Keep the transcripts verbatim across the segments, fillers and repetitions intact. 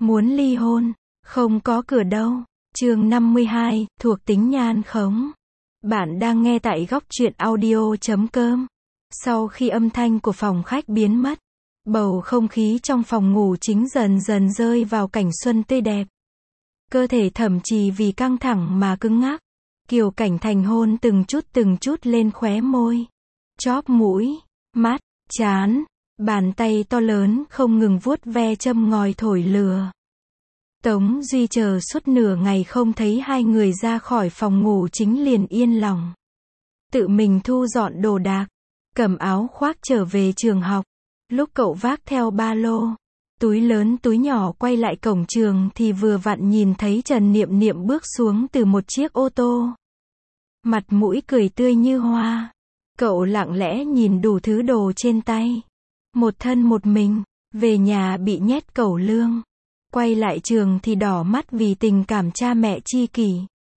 Muốn ly hôn, không có cửa đâu. Chương năm mươi hai, thuộc tính nhan khống. Bạn đang nghe tại góc truyện audio chấm com. Sau khi âm thanh của phòng khách biến mất, bầu không khí trong phòng ngủ chính dần dần rơi vào cảnh xuân tươi đẹp. Cơ thể Thẩm Trì vì căng thẳng mà cứng ngắc. Kiều Cảnh Thành hôn từng chút từng chút lên khóe môi, chóp mũi, mắt, trán, bàn tay to lớn không ngừng vuốt ve châm ngòi thổi lửa. Tống Duy chờ suốt nửa ngày không thấy hai người ra khỏi phòng ngủ chính liền yên lòng. Tự mình thu dọn đồ đạc, cầm áo khoác trở về trường học. Lúc cậu vác theo ba lô, túi lớn túi nhỏ quay lại cổng trường thì vừa vặn nhìn thấy Trần Niệm Niệm bước xuống từ một chiếc ô tô. Mặt mũi cười tươi như hoa. Cậu lặng lẽ nhìn đủ thứ đồ trên tay. Một thân một mình, về nhà bị nhét cẩu lương. Quay lại trường thì đỏ mắt vì tình cảm cha mẹ tri kỷ.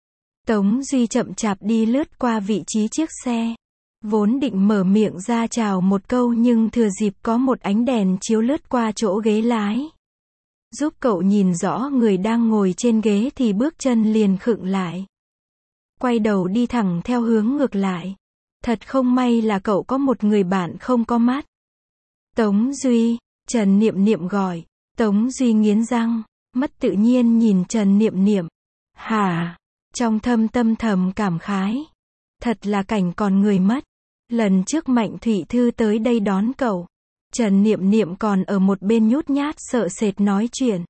Tống Duy chậm chạp đi lướt qua vị trí chiếc xe. Vốn định mở miệng ra chào một câu nhưng thừa dịp có một ánh đèn chiếu lướt qua chỗ ghế lái, giúp cậu nhìn rõ người đang ngồi trên ghế thì bước chân liền khựng lại. Quay đầu đi thẳng theo hướng ngược lại. Thật không may là cậu có một người bạn không có mắt. Tống Duy, Trần Niệm Niệm gọi. Tống Duy nghiến răng, mất tự nhiên nhìn Trần Niệm Niệm. Hả? Trong thâm tâm thầm cảm khái. Thật là cảnh còn người mất. Lần trước Mạnh Thụy Thư tới đây đón cậu, Trần Niệm Niệm còn ở một bên nhút nhát sợ sệt nói chuyện.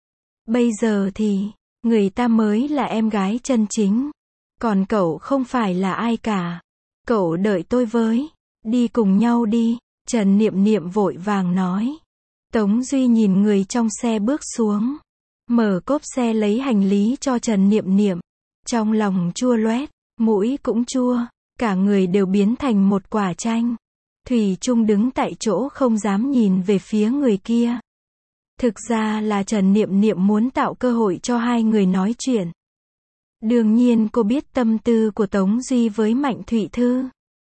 Bây giờ thì, người ta mới là em gái chân chính. Còn cậu không phải là ai cả. Cậu đợi tôi với. Đi cùng nhau đi, Trần Niệm Niệm vội vàng nói. Tống Duy nhìn người trong xe bước xuống. Mở cốp xe lấy hành lý cho Trần Niệm Niệm. Trong lòng chua loét, mũi cũng chua. Cả người đều biến thành một quả chanh. Thủy chung đứng tại chỗ không dám nhìn về phía người kia. Thực ra là Trần Niệm Niệm muốn tạo cơ hội cho hai người nói chuyện. Đương nhiên cô biết tâm tư của Tống Duy với Mạnh Thụy Thư.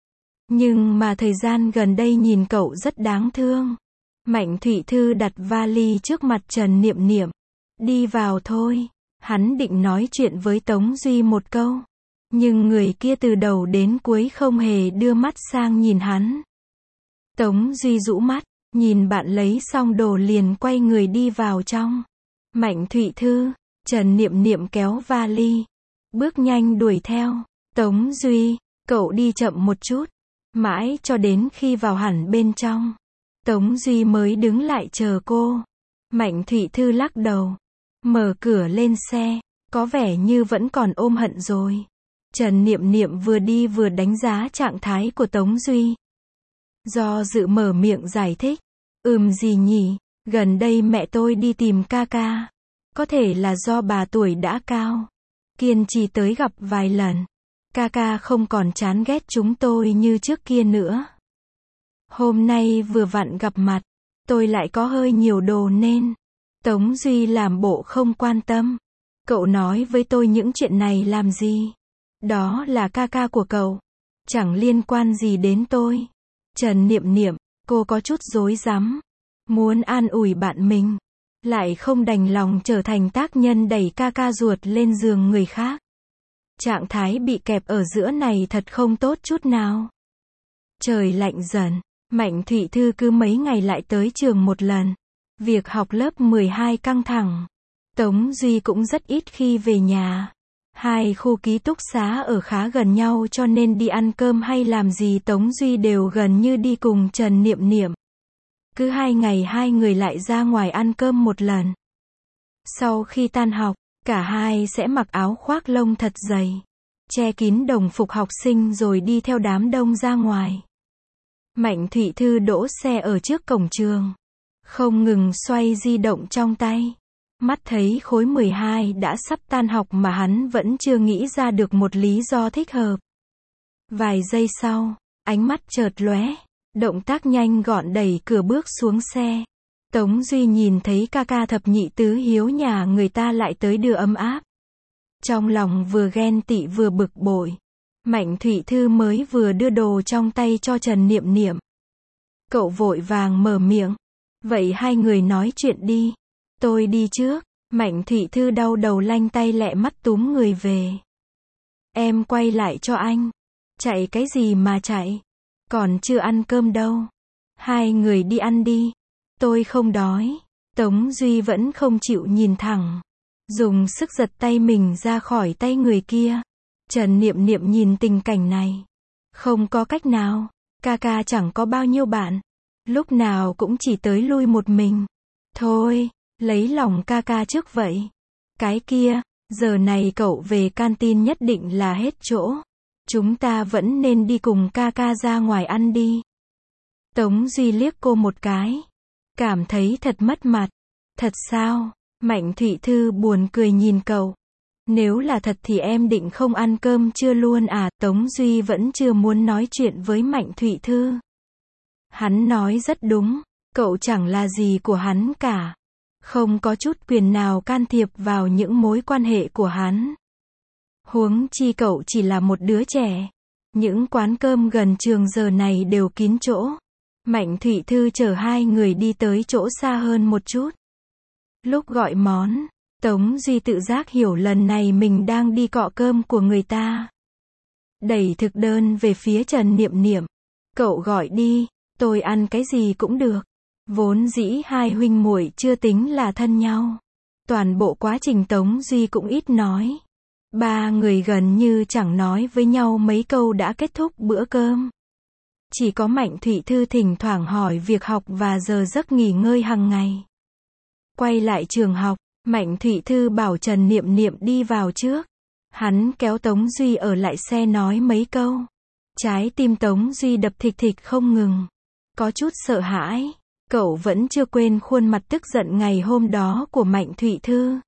Nhưng mà thời gian gần đây nhìn cậu rất đáng thương. Mạnh Thụy Thư đặt vali trước mặt Trần Niệm Niệm. Đi vào thôi. Hắn định nói chuyện với Tống Duy một câu. Nhưng người kia từ đầu đến cuối không hề đưa mắt sang nhìn hắn. Tống Duy rũ mắt, nhìn bạn lấy xong đồ liền quay người đi vào trong. Mạnh Thụy Thư, Trần Niệm Niệm kéo vali, bước nhanh đuổi theo. Tống Duy, cậu đi chậm một chút. Mãi cho đến khi vào hẳn bên trong, Tống Duy mới đứng lại chờ cô. Mạnh Thụy Thư lắc đầu, mở cửa lên xe, có vẻ như vẫn còn ôm hận rồi. Trần Niệm Niệm vừa đi vừa đánh giá trạng thái của Tống Duy. Do dự mở miệng giải thích. Ừm gì nhỉ, gần đây mẹ tôi đi tìm ca ca. Có thể là do bà tuổi đã cao. Kiên trì tới gặp vài lần. Ca ca không còn chán ghét chúng tôi như trước kia nữa. Hôm nay vừa vặn gặp mặt, tôi lại có hơi nhiều đồ nên. Tống Duy làm bộ không quan tâm. Cậu nói với tôi những chuyện này làm gì? Đó là ca ca của cậu. Chẳng liên quan gì đến tôi. Trần Niệm Niệm, cô có chút rối rắm. Muốn an ủi bạn mình. Lại không đành lòng trở thành tác nhân đẩy ca ca ruột lên giường người khác. Trạng thái bị kẹp ở giữa này thật không tốt chút nào. Trời lạnh dần. Mạnh Thụy Thư cứ mấy ngày lại tới trường một lần. Việc học lớp mười hai căng thẳng. Tống Duy cũng rất ít khi về nhà. Hai khu ký túc xá ở khá gần nhau cho nên đi ăn cơm hay làm gì Tống Duy đều gần như đi cùng Trần Niệm Niệm. Cứ hai ngày hai người lại ra ngoài ăn cơm một lần. Sau khi tan học, cả hai sẽ mặc áo khoác lông thật dày, che kín đồng phục học sinh rồi đi theo đám đông ra ngoài. Mạnh Thụy Thư đỗ xe ở trước cổng trường, không ngừng xoay di động trong tay. Mắt thấy khối mười hai đã sắp tan học mà hắn vẫn chưa nghĩ ra được một lý do thích hợp. Vài giây sau, ánh mắt chợt lóe, động tác nhanh gọn đẩy cửa bước xuống xe. Tống Duy nhìn thấy ca ca thập nhị tứ hiếu nhà người ta lại tới đưa ấm áp. Trong lòng vừa ghen tị vừa bực bội. Mạnh Thụy Thư mới vừa đưa đồ trong tay cho Trần Niệm Niệm. Cậu vội vàng mở miệng. Vậy hai người nói chuyện đi. Tôi đi trước. Mạnh Thụy Thư đau đầu lanh tay lẹ mắt túm người về. Em quay lại cho anh. Chạy cái gì mà chạy? Còn chưa ăn cơm đâu. Hai người đi ăn đi. Tôi không đói. Tống Duy vẫn không chịu nhìn thẳng. Dùng sức giật tay mình ra khỏi tay người kia. Trần Niệm Niệm nhìn tình cảnh này. Không có cách nào. Ca ca chẳng có bao nhiêu bạn. Lúc nào cũng chỉ tới lui một mình. Thôi, lấy lòng ca ca trước vậy. Cái kia, giờ này cậu về canteen nhất định là hết chỗ. Chúng ta vẫn nên đi cùng ca ca ra ngoài ăn đi. Tống Duy liếc cô một cái. Cảm thấy thật mất mặt. Thật sao? Mạnh Thụy Thư buồn cười nhìn cậu. Nếu là thật thì em định không ăn cơm trưa luôn à? Tống Duy vẫn chưa muốn nói chuyện với Mạnh Thụy Thư. Hắn nói rất đúng. Cậu chẳng là gì của hắn cả. Không có chút quyền nào can thiệp vào những mối quan hệ của hắn. Huống chi cậu chỉ là một đứa trẻ. Những quán cơm gần trường giờ này đều kín chỗ. Mạnh Thụy Thư chở hai người đi tới chỗ xa hơn một chút. Lúc gọi món, Tống Duy tự giác hiểu lần này mình đang đi cọ cơm của người ta. Đẩy thực đơn về phía Trần Niệm Niệm. Cậu gọi đi, tôi ăn cái gì cũng được. Vốn dĩ hai huynh muội chưa tính là thân nhau. Toàn bộ quá trình Tống Duy cũng ít nói. Ba người gần như chẳng nói với nhau mấy câu đã kết thúc bữa cơm. Chỉ có Mạnh Thụy Thư thỉnh thoảng hỏi việc học và giờ giấc nghỉ ngơi hàng ngày. Quay lại trường học, Mạnh Thụy Thư bảo Trần Niệm Niệm đi vào trước. Hắn kéo Tống Duy ở lại xe nói mấy câu. Trái tim Tống Duy đập thịch thịch không ngừng. Có chút sợ hãi. Cậu vẫn chưa quên khuôn mặt tức giận ngày hôm đó của Mạnh Thụy Thư.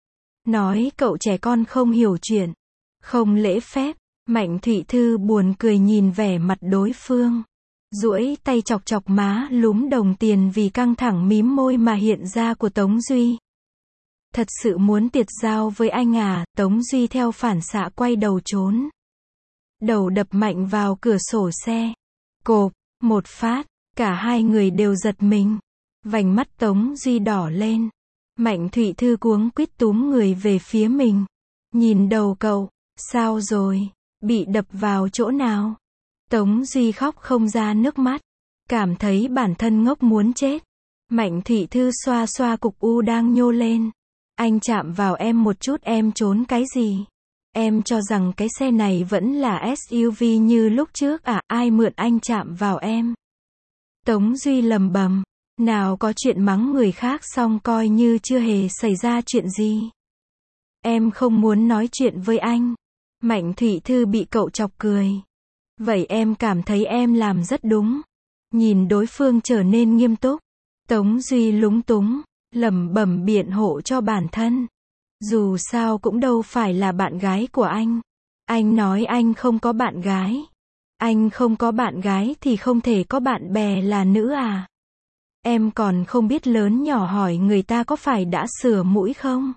Nói cậu trẻ con không hiểu chuyện. Không lễ phép. Mạnh Thụy Thư buồn cười nhìn vẻ mặt đối phương. Duỗi tay chọc chọc má lúm đồng tiền vì căng thẳng mím môi mà hiện ra của Tống Duy. Thật sự muốn tiệt giao với anh à? Tống Duy theo phản xạ quay đầu trốn. Đầu đập mạnh vào cửa sổ xe. Cộp, một phát, cả hai người đều giật mình. Vành mắt Tống Duy đỏ lên. Mạnh Thụy Thư cuống quýt túm người về phía mình. Nhìn đầu cậu, sao rồi? Bị đập vào chỗ nào? Tống Duy khóc không ra nước mắt. Cảm thấy bản thân ngốc muốn chết. Mạnh Thụy Thư xoa xoa cục u đang nhô lên. Anh chạm vào em một chút em trốn cái gì? Em cho rằng cái xe này vẫn là ét u vê như lúc trước à? Ai mượn anh chạm vào em? Tống Duy lầm bầm. Nào có chuyện mắng người khác xong coi như chưa hề xảy ra chuyện gì. Em không muốn nói chuyện với anh. Mạnh Thụy Thư bị cậu chọc cười. Vậy em cảm thấy em làm rất đúng. Nhìn đối phương trở nên nghiêm túc. Tống Duy lúng túng, lẩm bẩm biện hộ cho bản thân. Dù sao cũng đâu phải là bạn gái của anh. Anh nói anh không có bạn gái. Anh không có bạn gái thì không thể có bạn bè là nữ à? Em còn không biết lớn nhỏ hỏi người ta có phải đã sửa mũi không?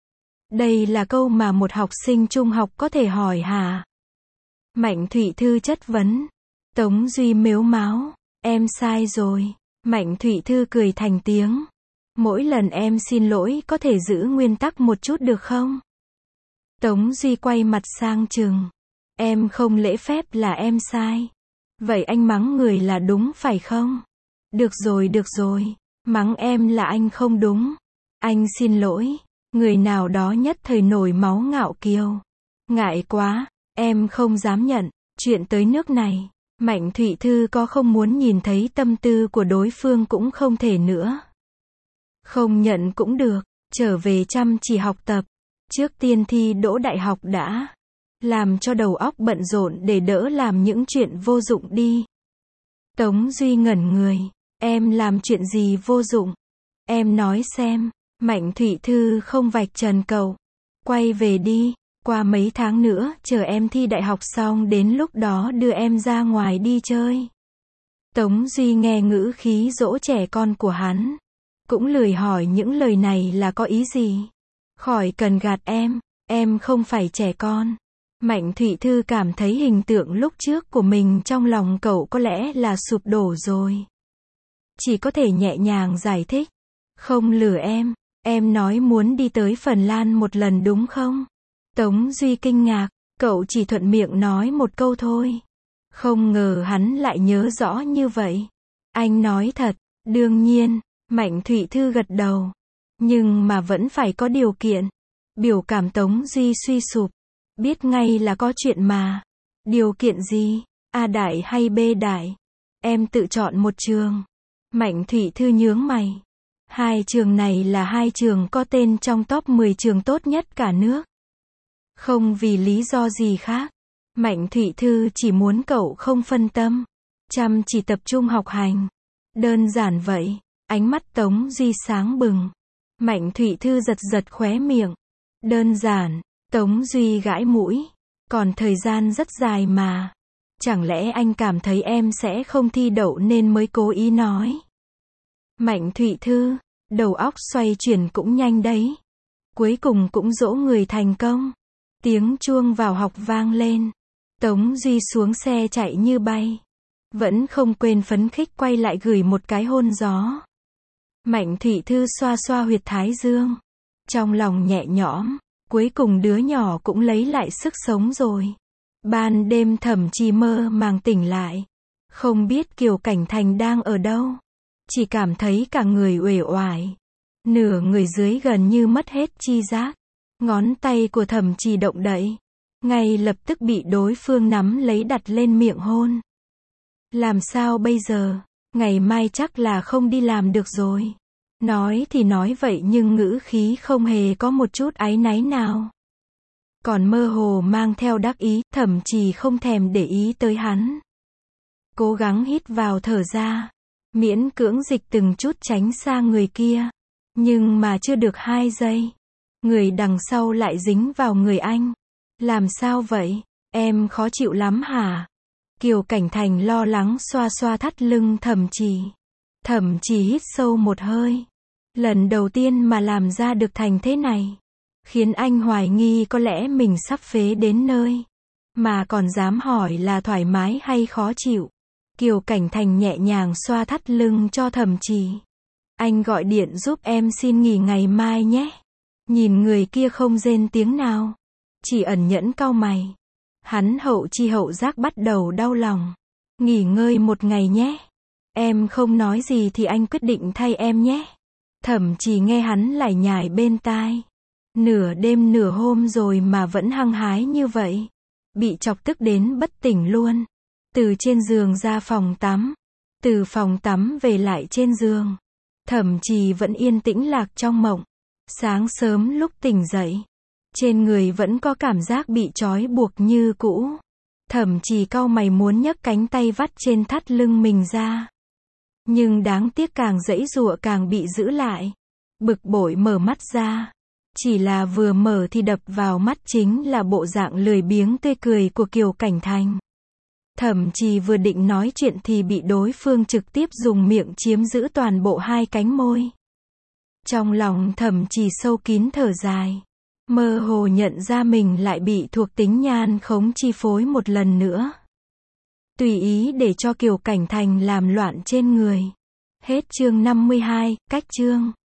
Đây là câu mà một học sinh trung học có thể hỏi hả? Mạnh Thụy Thư chất vấn. Tống Duy mếu máo. Em sai rồi. Mạnh Thụy Thư cười thành tiếng. Mỗi lần em xin lỗi có thể giữ nguyên tắc một chút được không? Tống Duy quay mặt sang chừng. Em không lễ phép là em sai. Vậy anh mắng người là đúng phải không? Được rồi được rồi. Mắng em là anh không đúng. Anh xin lỗi. Người nào đó nhất thời nổi máu ngạo kiêu. Ngại quá. Em không dám nhận. Chuyện tới nước này. Mạnh Thụy Thư có không muốn nhìn thấy tâm tư của đối phương cũng không thể nữa. Không nhận cũng được. Trở về chăm chỉ học tập. Trước tiên thi đỗ đại học đã. Làm cho đầu óc bận rộn để đỡ làm những chuyện vô dụng đi. Tống Duy ngẩn người. Em làm chuyện gì vô dụng? Em nói xem. Mạnh Thụy Thư không vạch trần cậu. Quay về đi. Qua mấy tháng nữa, chờ em thi đại học xong đến lúc đó đưa em ra ngoài đi chơi. Tống Duy nghe ngữ khí dỗ trẻ con của hắn. Cũng lười hỏi những lời này là có ý gì. Khỏi cần gạt em. Em không phải trẻ con. Mạnh Thụy Thư cảm thấy hình tượng lúc trước của mình trong lòng cậu có lẽ là sụp đổ rồi. Chỉ có thể nhẹ nhàng giải thích. Không lừa em. Em nói muốn đi tới Phần Lan một lần đúng không? Tống Duy kinh ngạc, cậu chỉ thuận miệng nói một câu thôi. Không ngờ hắn lại nhớ rõ như vậy. Anh nói thật, đương nhiên, Mạnh Thụy Thư gật đầu. Nhưng mà vẫn phải có điều kiện. Biểu cảm Tống Duy suy sụp. Biết ngay là có chuyện mà. Điều kiện gì? A đại hay B đại? Em tự chọn một trường. Mạnh Thụy Thư nhướng mày. Hai trường này là hai trường có tên trong top mười trường tốt nhất cả nước. Không vì lý do gì khác. Mạnh Thụy Thư chỉ muốn cậu không phân tâm. Chăm chỉ tập trung học hành. Đơn giản vậy. Ánh mắt Tống Duy sáng bừng. Mạnh Thụy Thư giật giật khóe miệng. Đơn giản. Tống Duy gãi mũi. Còn thời gian rất dài mà. Chẳng lẽ anh cảm thấy em sẽ không thi đậu nên mới cố ý nói. Mạnh Thụy Thư, đầu óc xoay chuyển cũng nhanh đấy. Cuối cùng cũng dỗ người thành công. Tiếng chuông vào học vang lên. Tống Duy xuống xe chạy như bay. Vẫn không quên phấn khích quay lại gửi một cái hôn gió. Mạnh Thụy Thư xoa xoa huyệt thái dương. Trong lòng nhẹ nhõm, cuối cùng đứa nhỏ cũng lấy lại sức sống rồi. Ban đêm Thẩm Trì mơ màng tỉnh lại. Không biết Kiều Cảnh Thành đang ở đâu. Chỉ cảm thấy cả người uể oải. Nửa người dưới gần như mất hết chi giác. Ngón tay của Thẩm Trì động đậy. Ngay lập tức bị đối phương nắm lấy đặt lên miệng hôn. Làm sao bây giờ? Ngày mai chắc là không đi làm được rồi. Nói thì nói vậy nhưng ngữ khí không hề có một chút áy náy nào. Còn mơ hồ mang theo đắc ý, Thẩm Trì không thèm để ý tới hắn. Cố gắng hít vào thở ra. Miễn cưỡng dịch từng chút tránh xa người kia. Nhưng mà chưa được hai giây. Người đằng sau lại dính vào người anh. Làm sao vậy? Em khó chịu lắm hả? Kiều Cảnh Thành lo lắng xoa xoa thắt lưng Thẩm Trì. Thẩm Trì hít sâu một hơi. Lần đầu tiên mà làm ra được thành thế này. Khiến anh hoài nghi có lẽ mình sắp phế đến nơi. Mà còn dám hỏi là thoải mái hay khó chịu. Kiều Cảnh Thành nhẹ nhàng xoa thắt lưng cho Thẩm Trì. Anh gọi điện giúp em xin nghỉ ngày mai nhé. Nhìn người kia không rên tiếng nào. Chỉ ẩn nhẫn cau mày. Hắn hậu chi hậu giác bắt đầu đau lòng. Nghỉ ngơi một ngày nhé. Em không nói gì thì anh quyết định thay em nhé. Thẩm Trì nghe hắn lải nhải bên tai. Nửa đêm nửa hôm rồi mà vẫn hăng hái như vậy. Bị chọc tức đến bất tỉnh luôn. Từ trên giường ra phòng tắm. Từ phòng tắm về lại trên giường. Thẩm Trì vẫn yên tĩnh lạc trong mộng. Sáng sớm lúc tỉnh dậy. Trên người vẫn có cảm giác bị trói buộc như cũ. Thẩm Trì cau mày muốn nhấc cánh tay vắt trên thắt lưng mình ra. Nhưng đáng tiếc càng giãy giụa càng bị giữ lại. Bực bội mở mắt ra. Chỉ là vừa mở thì đập vào mắt chính là bộ dạng lười biếng tươi cười của Kiều Cảnh Thành. Thẩm Trì vừa định nói chuyện thì bị đối phương trực tiếp dùng miệng chiếm giữ toàn bộ hai cánh môi. Trong lòng Thẩm Trì sâu kín thở dài. Mơ hồ nhận ra mình lại bị thuộc tính nhan khống chi phối một lần nữa. Tùy ý để cho Kiều Cảnh Thành làm loạn trên người. Hết chương năm mươi hai, cách chương.